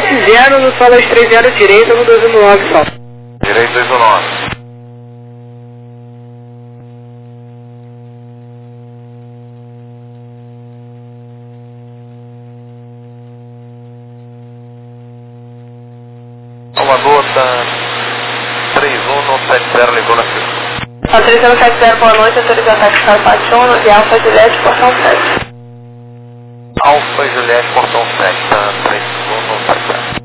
0 no solo 30 direita no 219 só. Direito 219. Salvador, tá 3170, ligou na pista. A 3170, boa noite, autorizado táxi Carpate 1, de Alfa Juliette, portão 7. Alfa Juliette, portão 7, tá 3170.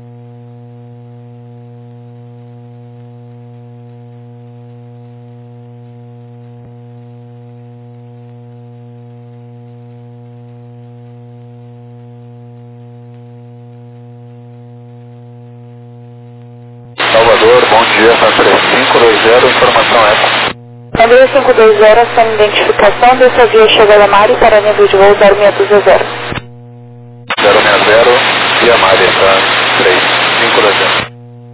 Salvador, bom dia, tá 3520, informação essa. Na 3520, ação de identificação, dessa via chega da Mari para nível de voo 0620. 060, via Mari, tá 3520.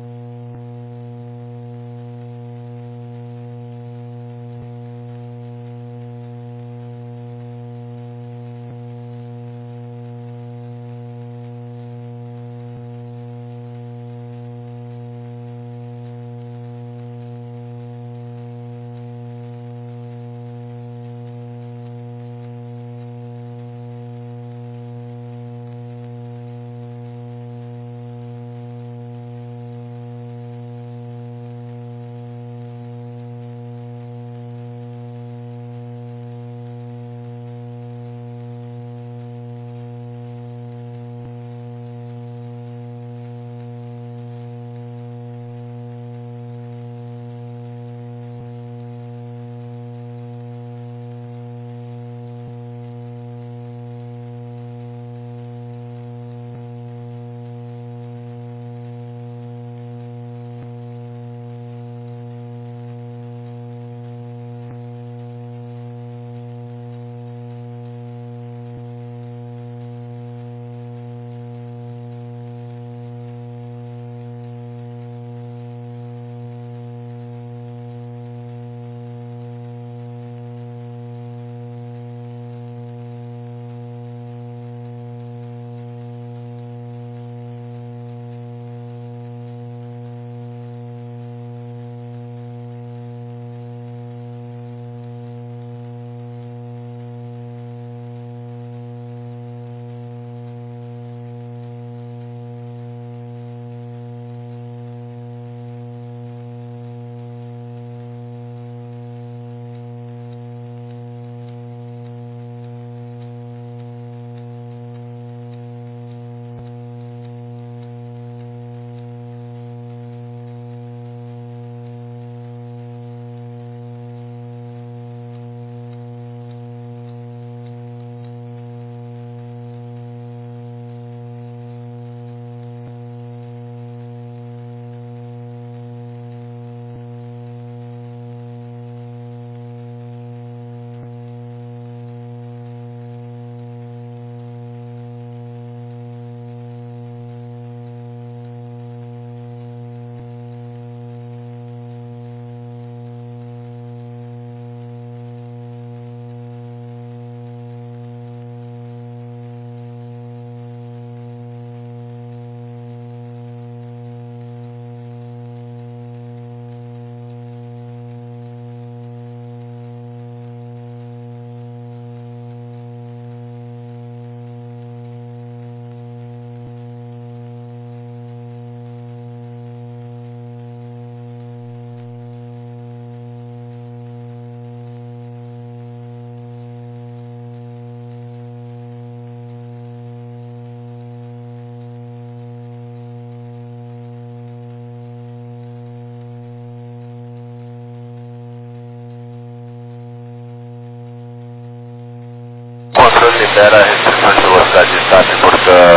Controle libera a restrição de velocidade de TAP por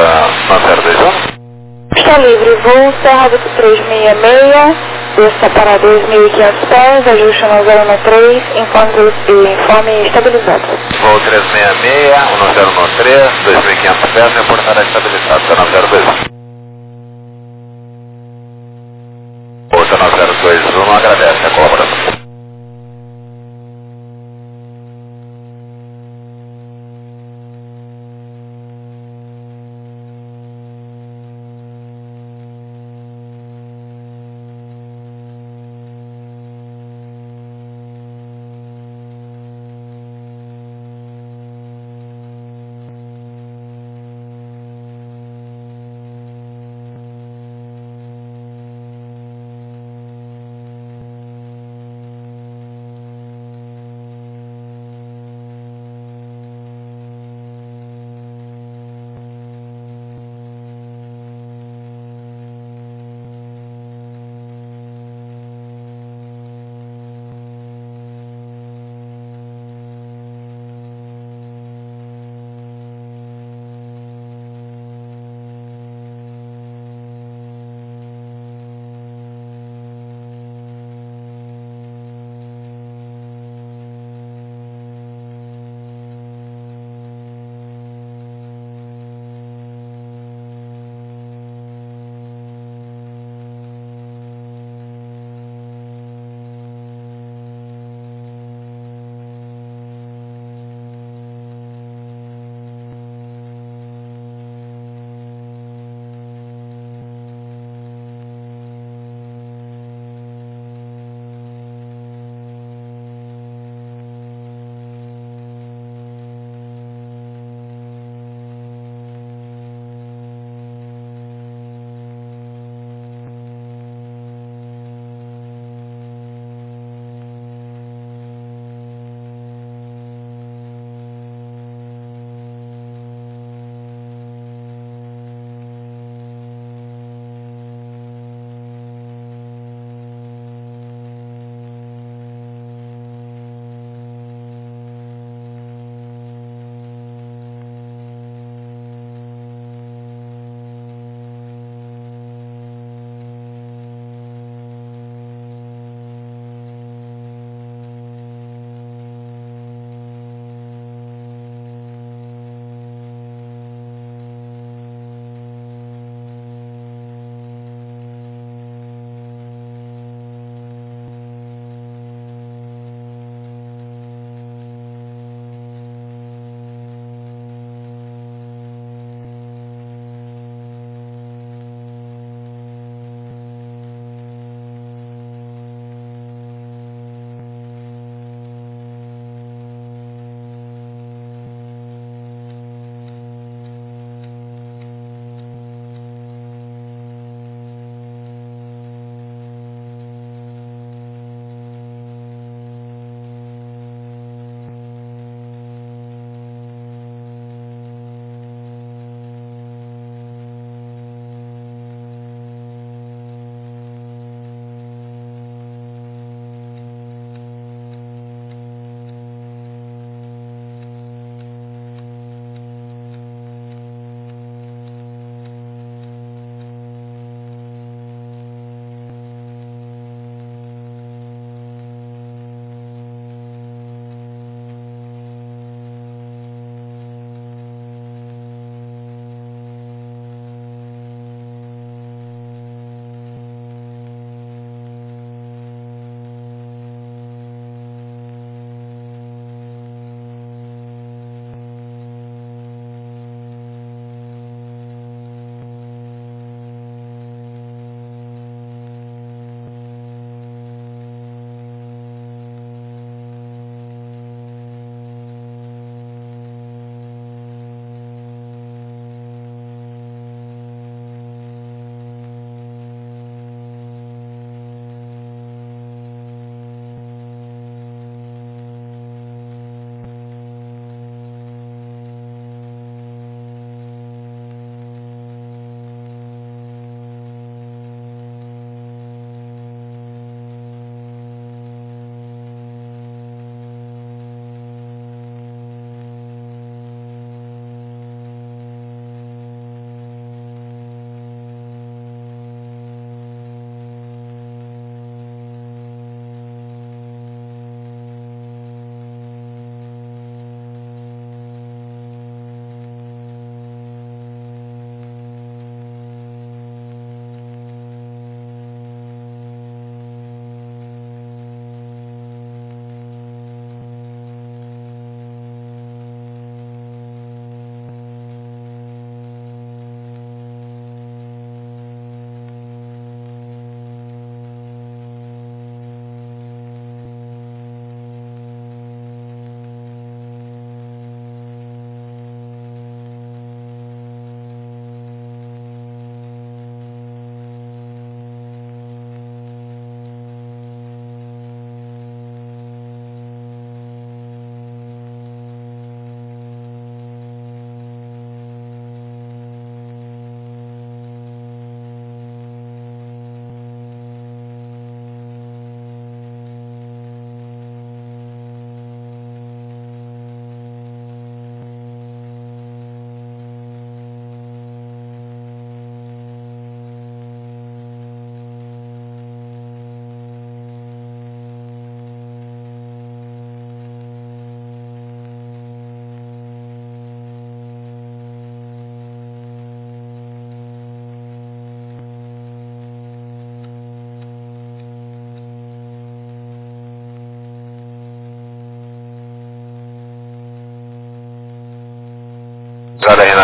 921. Está livre, voo Serra do 366, desça para 2.500 pés, ajuste no 013, informe estabilizado. Voo 366, 1013, 2.500 pés, reportará estabilizado, 902. Voo 9021, agradece a colaboração.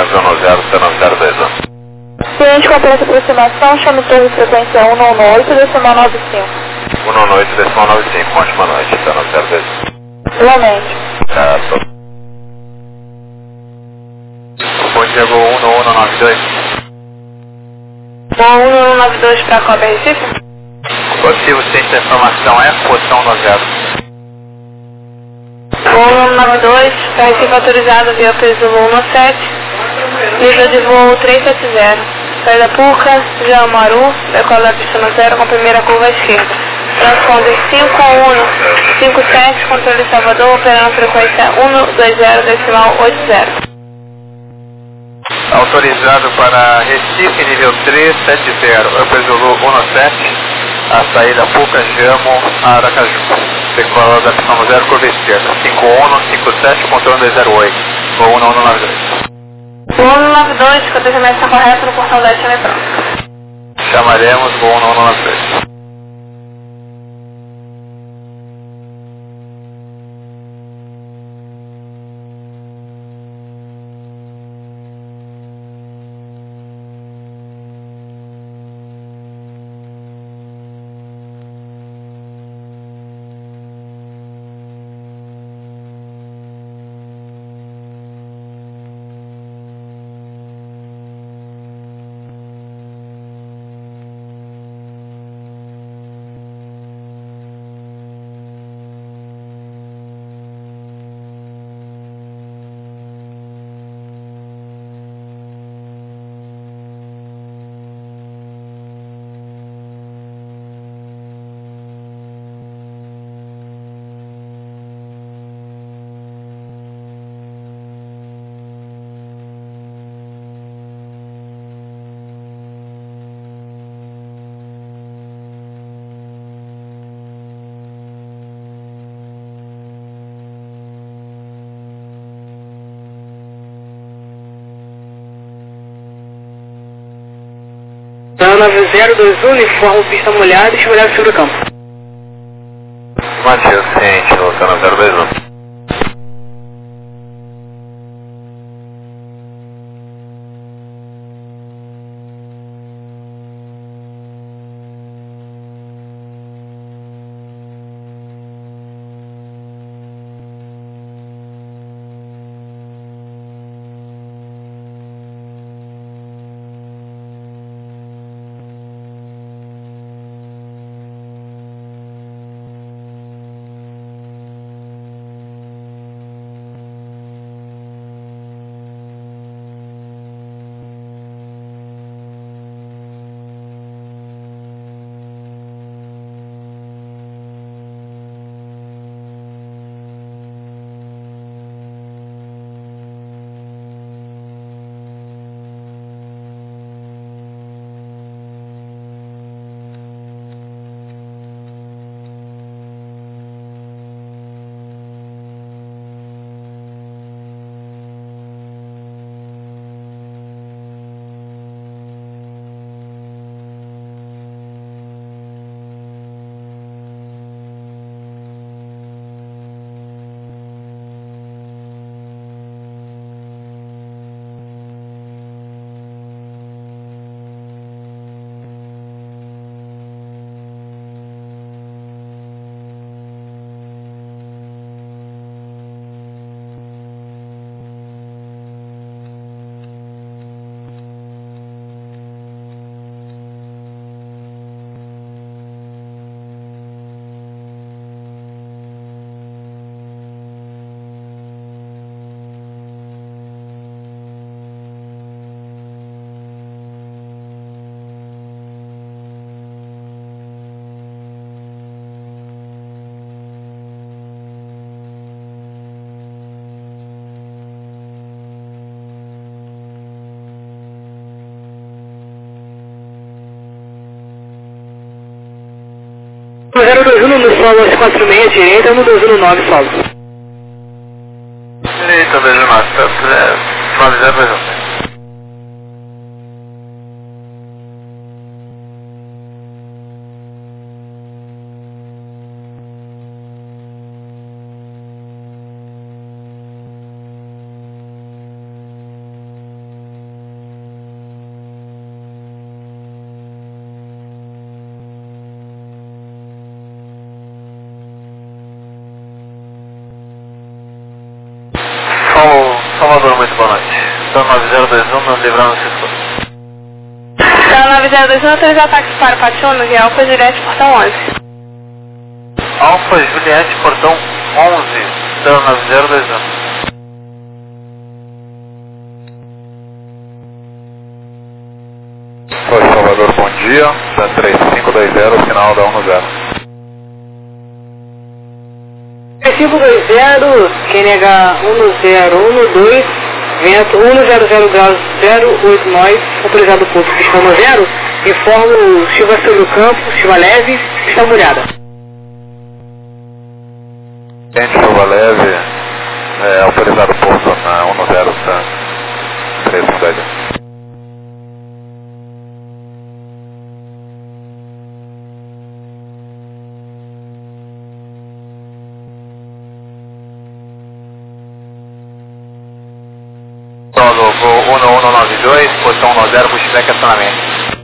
zona 0, Cano 021. Cliente com essa aproximação, chame torre frequência 118, decimal 95. 118, decimal 95, ótima noite, Cano 021. Igualmente. Bom dia, Gol 11192. Bom, 1192 para Copa Recife? Positivo, ciência da informação é posição 90. Bom, 192, para Recife autorizado via peso 17, nível de voo 370. Saída Puca, Jamaru, decola da pista no 0 com primeira curva à esquerda. Transponder 5157, controle Salvador, operando frequência 120, decimal 80. Autorizado para Recife, nível 370, Upper 17, a saída Puca, Jamo, Aracaju. Decola da pista no 0, curva esquerda. 5157, controle 208, ou 1192. O 192, que o atendimento está correto no portão 10 também pronto. Chamaremos o 1193. Dana 021, informa pista molhada e esfolhado sobre o campo. Matias, ciente, Lucano 021. O 021 no solo aos 46 direita, 1219 solo. Direita, 219, 9021. Salvador, muito boa noite. Então 9021, livrando o setor. Então 9021, autorizar o táxi para Patuno, via Alfa Juliette, portão 11. Alfa Juliette, portão 11, então 9021. Oi, Salvador, bom dia. Da 3520, final da 10. 3520, QNH 1012, vento 100 graus 08 nós, autorizado público, pista 0, informo chuva sobre o campo, chuva leve, pista molhada. Gente, chuva leve, autorizado posto na 10, 3510. Solo, voo 1192, posição 10, pushback acionamento.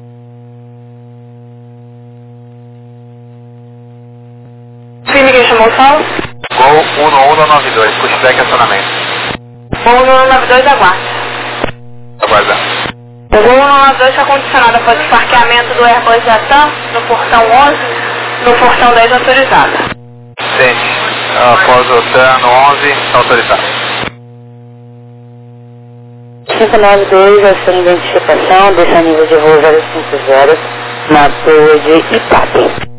Quem chamou o sol? Voo 1192, pushback acionamento. Voo 1192, aguarda. Aguardando. O voo 1192 está condicionado após o parqueamento do Airbus Latam no portão 11, no portão 10 autorizado. Gente, após o TAN no 11, autorizado. 592, ação de identificação, deixa nível de voo 050, na rua de Ipape.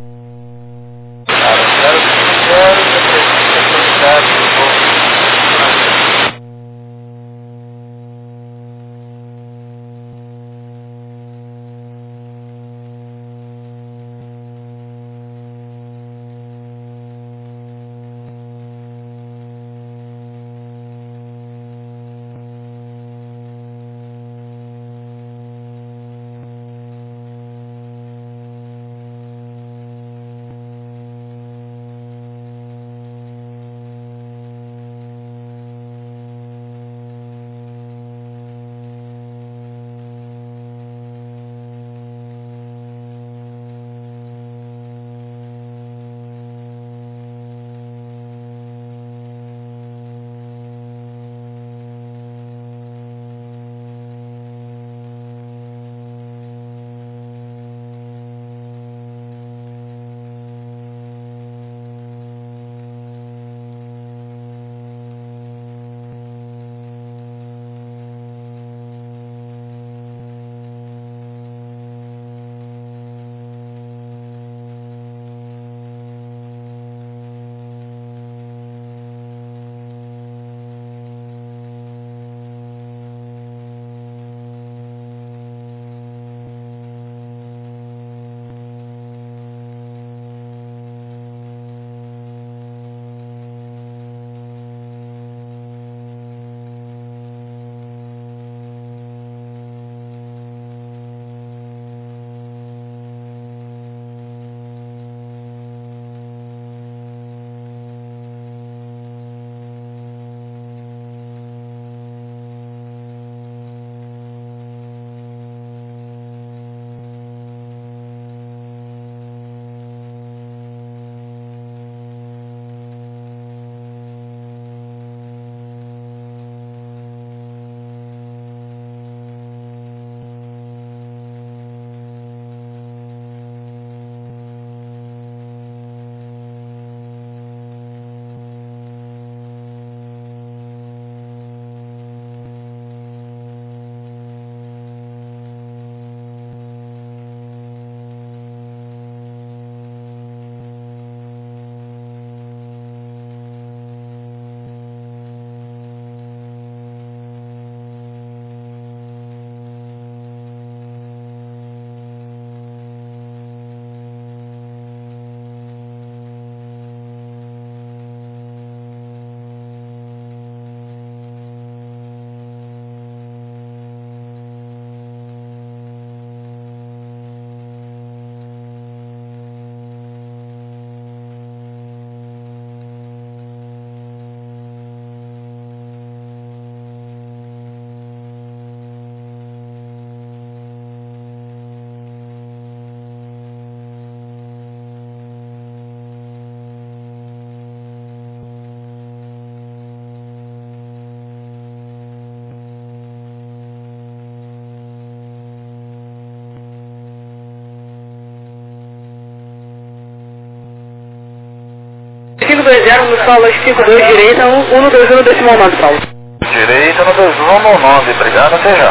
0 no solo 52, direita, 121 decimal 9, solo. Direita no 2119, obrigado, até já.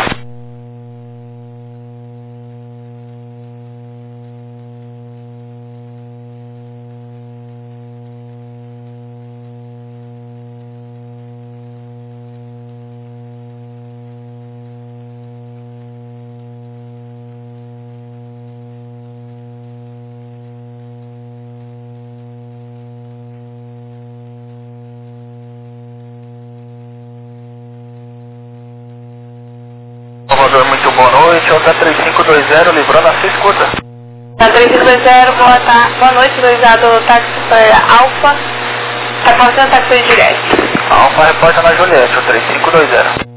Salvador, muito boa noite, Alta 3520, livrando a 6 curta. Alta 3520, boa noite, doisado táxi Alfa, reportando táxi direto. Alfa reporta na Juliette, o 3520.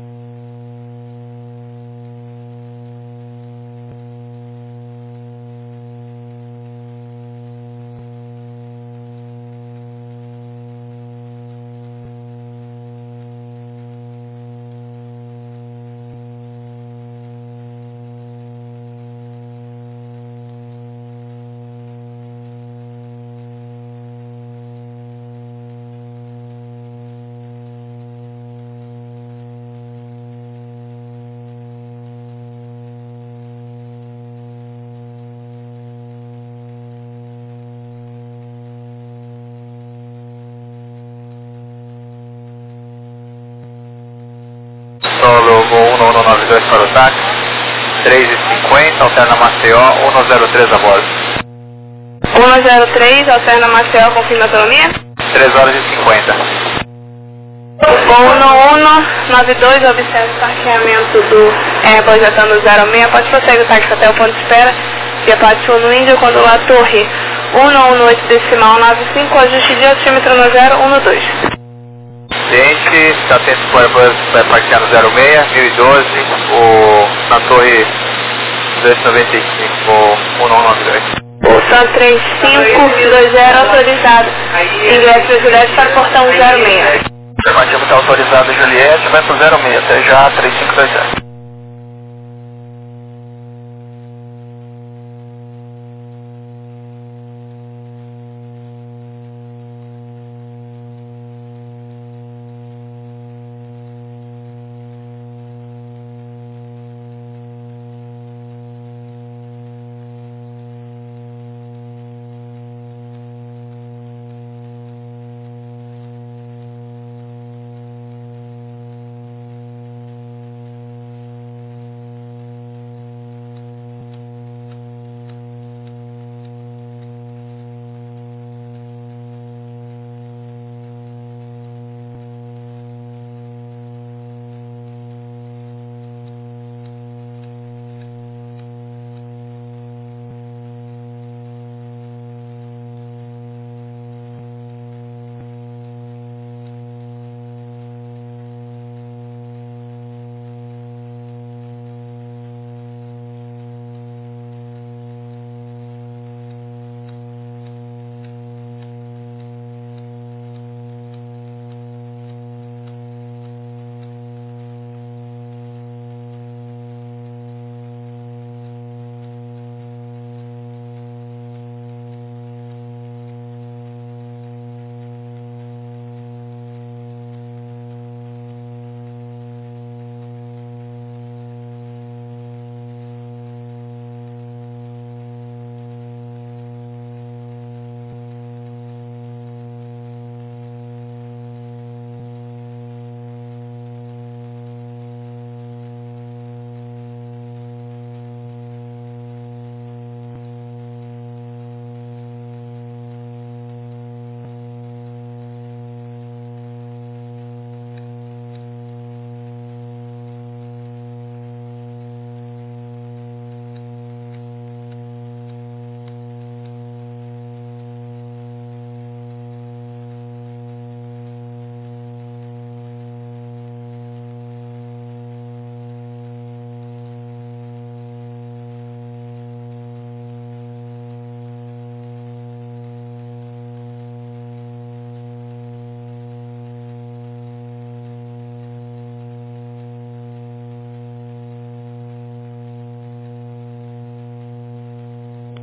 Solo voo 1192 para o táxi, 3h50, alterna Maceió, 103 a bordo. 103, alterna Maceió, confirma a autonomia. 3 horas e 50. Voo 1192, observe o parqueamento do Airbus já está no 06, pode prosseguir o táxi até o ponto de espera, e a parte no Índio, quando a torre 118 decimal 95, ajuste de altímetro no 012. Cliente, está atento para o Airbus, vai parquear no 06, 1012, na torre 295, 1192. São 3520 autorizado. Ingresso Juliette para o portão 06. Afirmativo está autorizado, Juliette, vai para o 06, até já, 3520.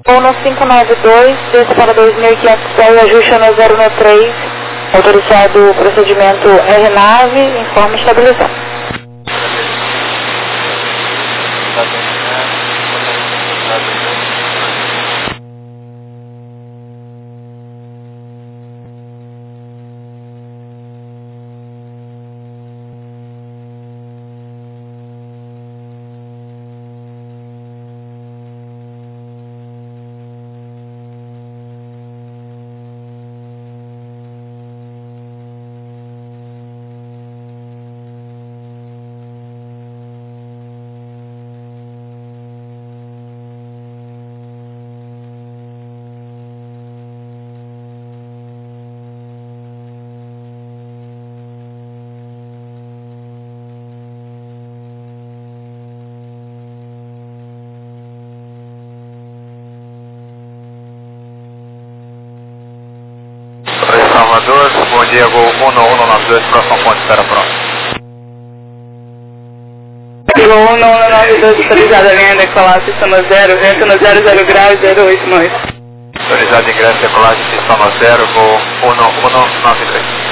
Voo no 592, desce para 2.500 pés e ajuste no 013. Autorizado o procedimento RNAV, informe estabilizado. Salvador, bom dia, voo 1192, próximo ponto, espera pronto. Voo 1192, autorizado a linha decolar, sistema 0, vento no 00 graus, 08 nós. Autorizado ingresso, decolagem, sistema 0, voo 1192.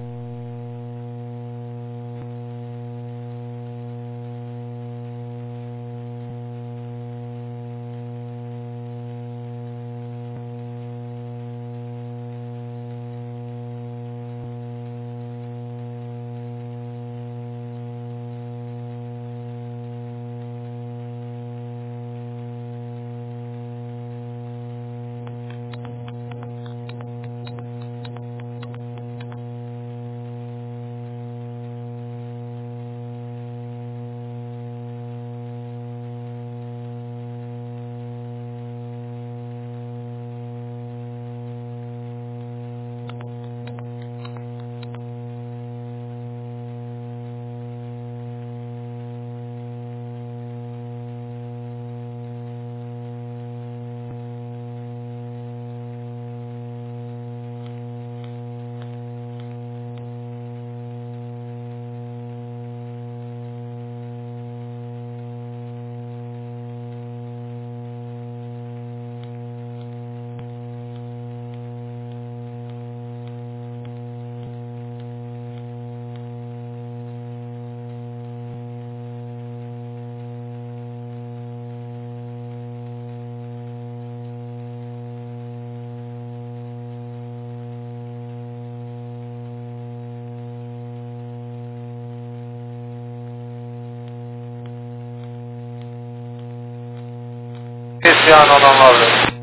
Cristiano, não, não,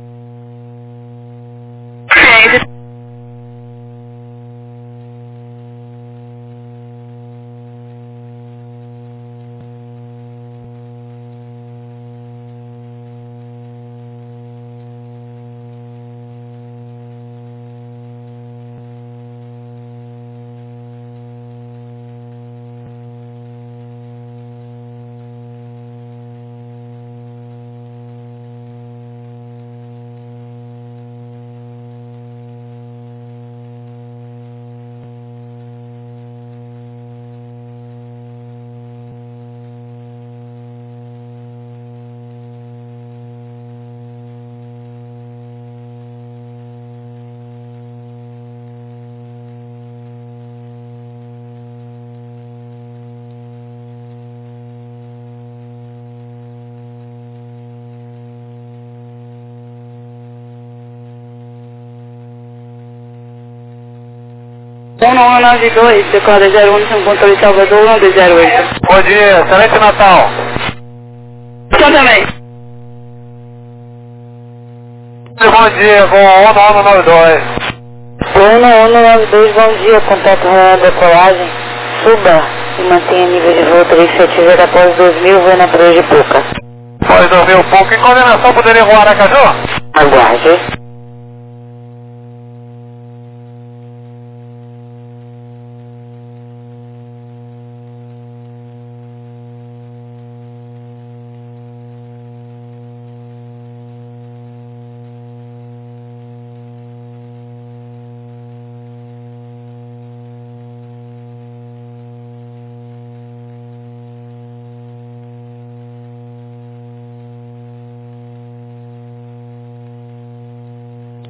Voo 1192, decola 01, São Controle Salvador, 1208. Bom dia, excelente Natal. Então também. Bom dia, voo 1192. Voo 1192, bom dia, contato real decolagem. Suba e mantenha nível de voo 370 após 2000, voo na Praia de Puca. Após 2000 pouco, em coordenação poderia voar Aracaju? Aguarde.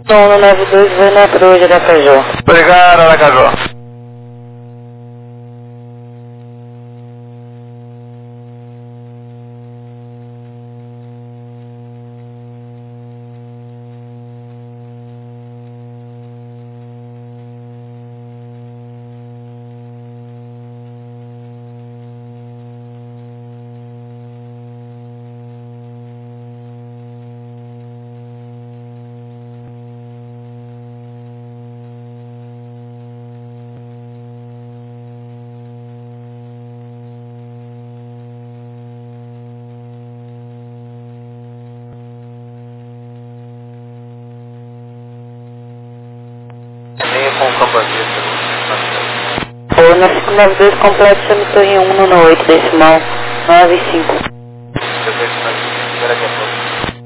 192 vai na Proa de Aracaju. Obrigado, Aracaju. Com o campanista. Ou na 592 completo semitou em 1 no 8 decimal 95. Espera aqui a pouco.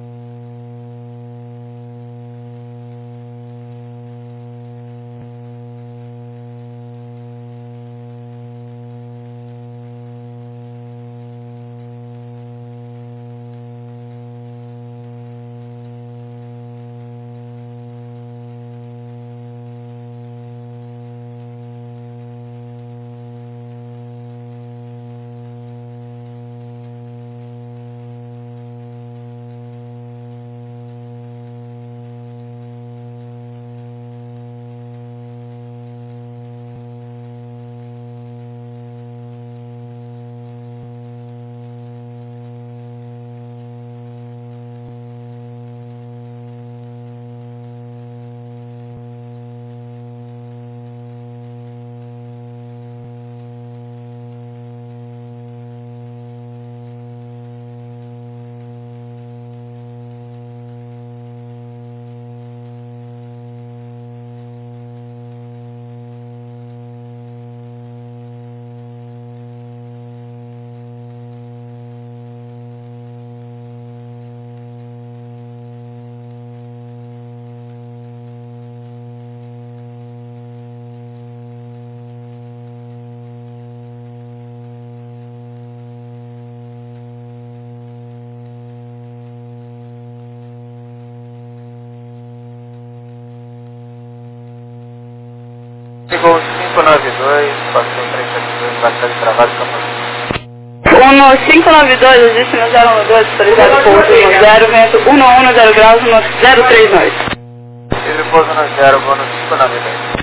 Ficou 592, passou 372, bastante de trabalho, No 592, existe no 012, autorizado por último 0, vento 110 graus no 039. Ele pousa no 0, vou no 592.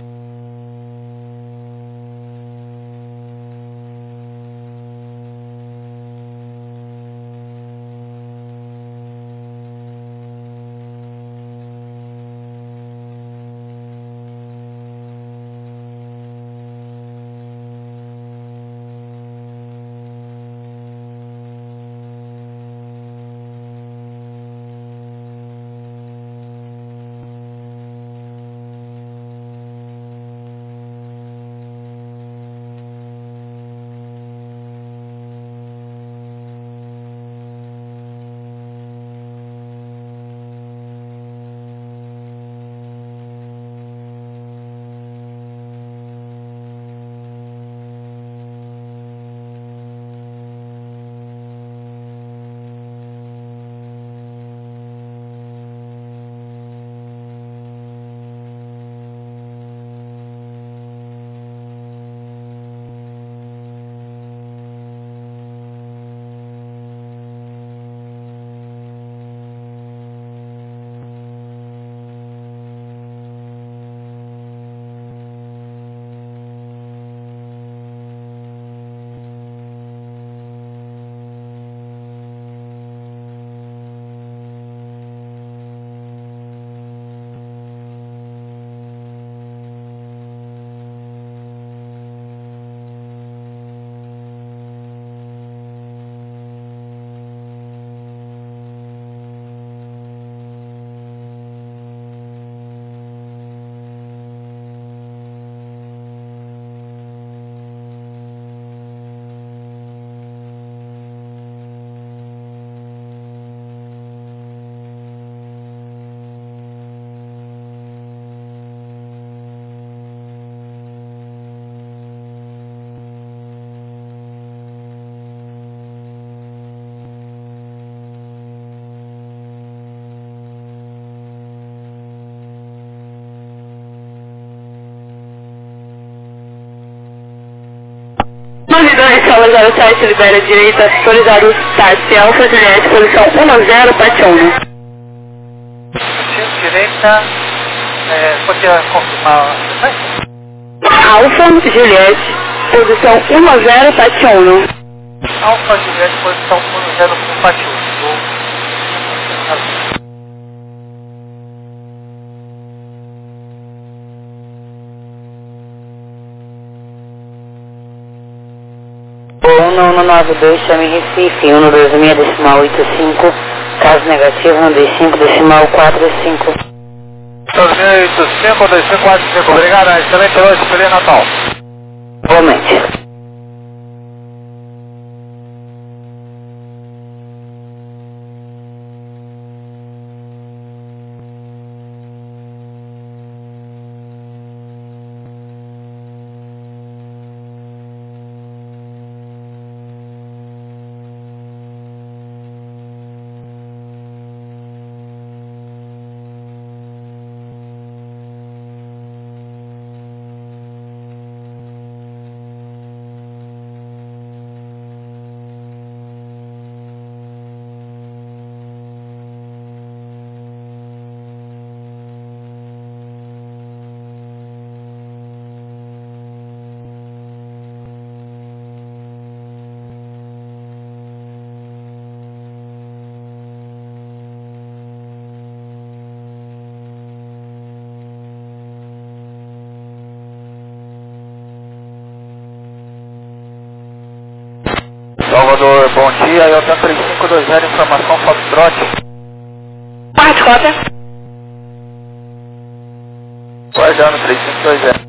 007, libera a direita, sintonizado táxi Alfa Juliette, posição 10, Pátio 1. Direita, pode confirmar a sequência? Alfa Juliette, posição 10, Pátio 1. Alfa Juliette, posição 10 com Pátio 1. Voo 1192, chame Recife, 126,85, caso negativo, 125, decimal 45. 2085, 2545, obrigado, excelente noite, Feliz Natal. Igualmente. Salvador, bom dia, eu tenho 3520, informação Foxtrot. Parte cópia. Guardando 3520.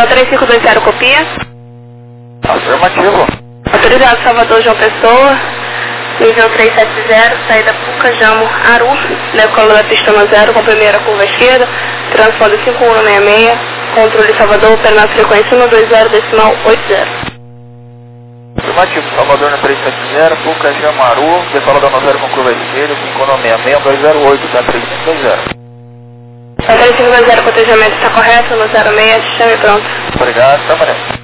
Central 3520, copia. Afirmativo. Autorizado Salvador João Pessoa, nível 370, saída Puca, Jamo, Aru, decola da pista 0 com primeira curva esquerda, transponder 5166, controle Salvador, opera na frequência 120.80. Afirmativo, Salvador no 370, Puca, Jamo, Aru, decola da 0 com curva esquerda, 5166, 208, tá 3520. Tá 3520, cotejamento está correto, no 06, chame pronto. Obrigado, tamo nessa.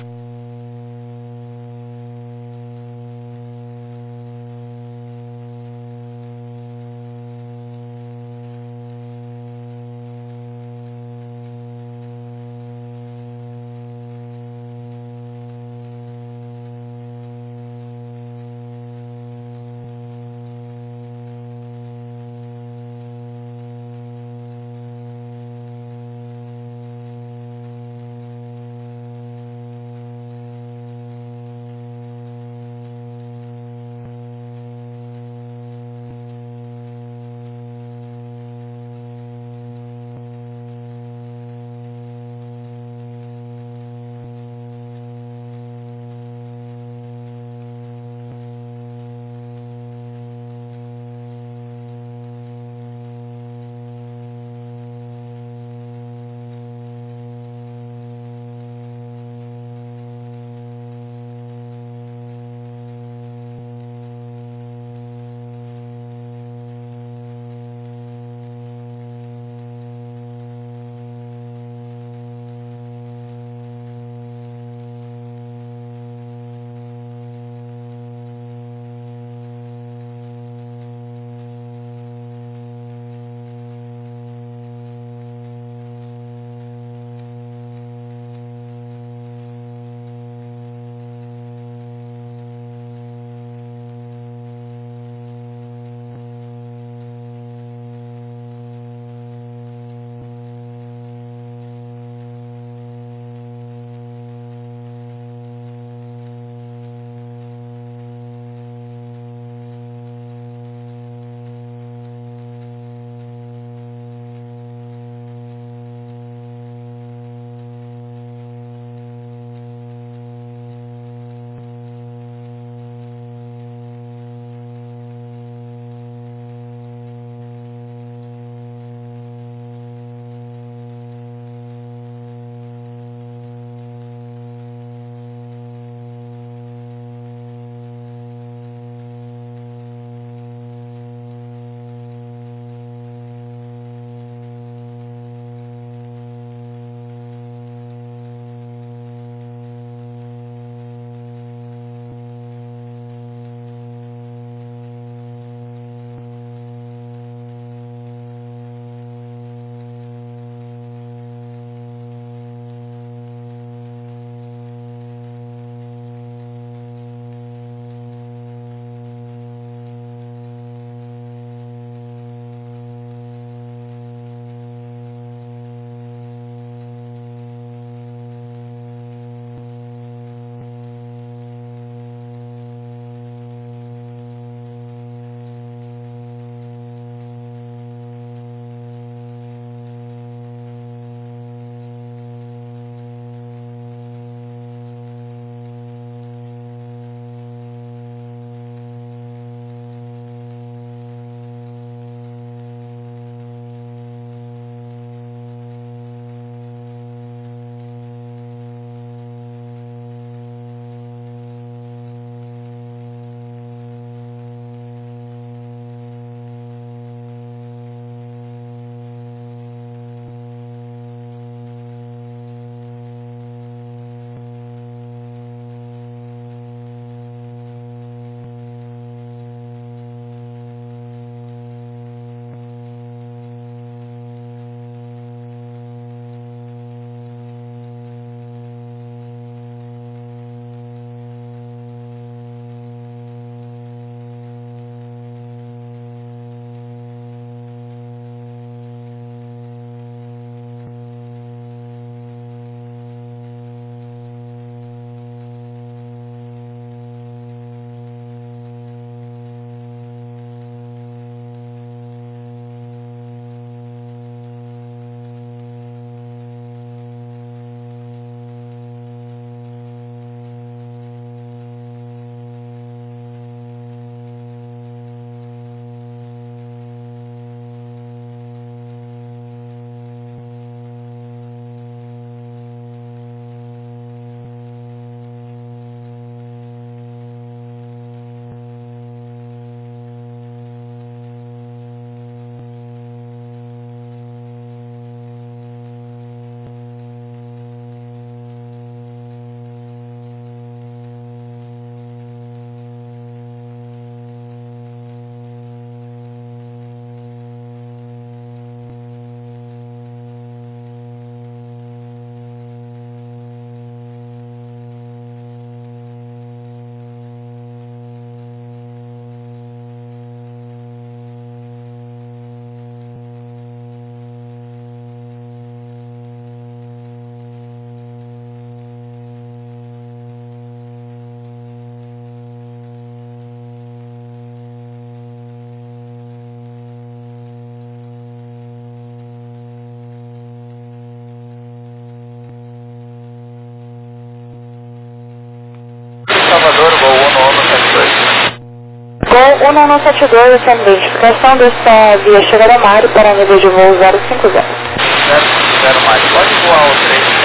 1172, essa identificação dessa via chegada a Mário para nível de voo 050. 050 Mário, pode voar o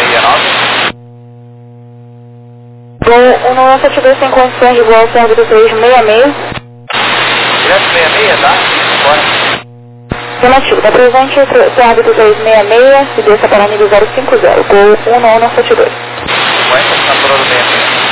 369? Voo 1172 tem condições de voar ao órbita 366. Direto 66, tá? Bora. Relativo, da presente órbita 366 e desça para nível 050. Voo 1172. Aguenta, assinatura do 66.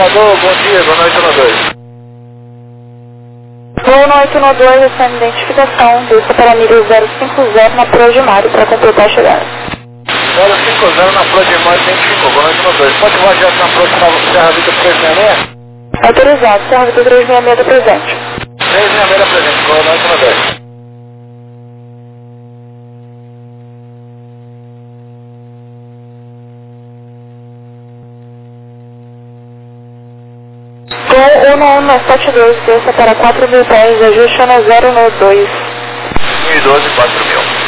Alô, bom dia, boa noite, 1-2. Voo no 812, essa identificação, desça para a milha 050 na Proa de Mário para completar a chegada. 050 na Proa de Mário, identificou, boa noite, 1-2. Pode voar direto na próxima Serra Vitor 366? Autorizado, Serra Vitor 366 do presente. 366 presente, boa noite, 1-2. Voo 1172, desça para 4.000 pés, ajuste no 012. 2012, 4.000.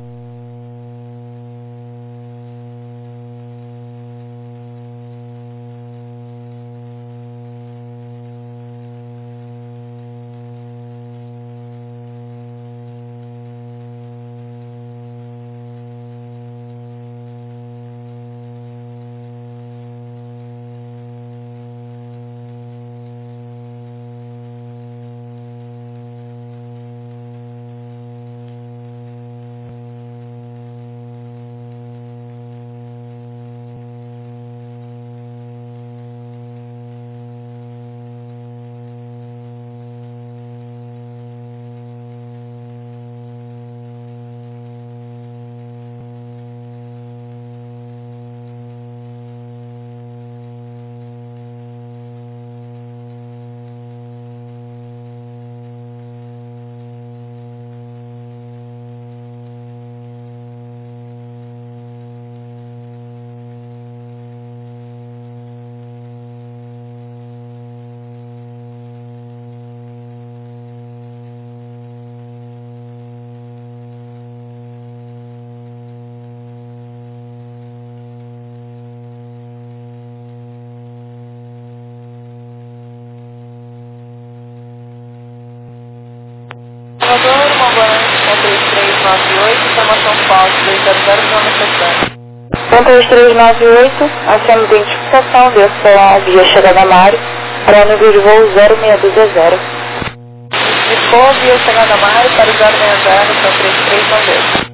Uma boa noite, 3398, informação falsa, 200 km. 13398, acima de identificação, desça para a via chegada a Mário, para o nível de voo 0620. Indicou via chegada a Mário para o 060, são 3398.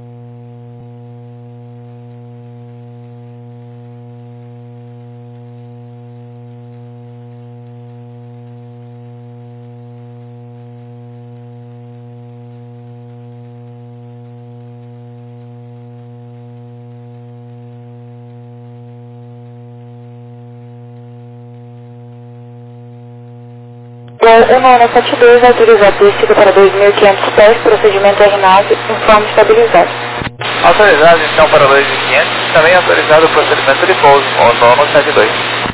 Voo 1172, autorizado descida para 2.500 pés, procedimento RNAV, informe estabilizado. Autorizado então para 2.500, também autorizado o procedimento de pouso, o 972.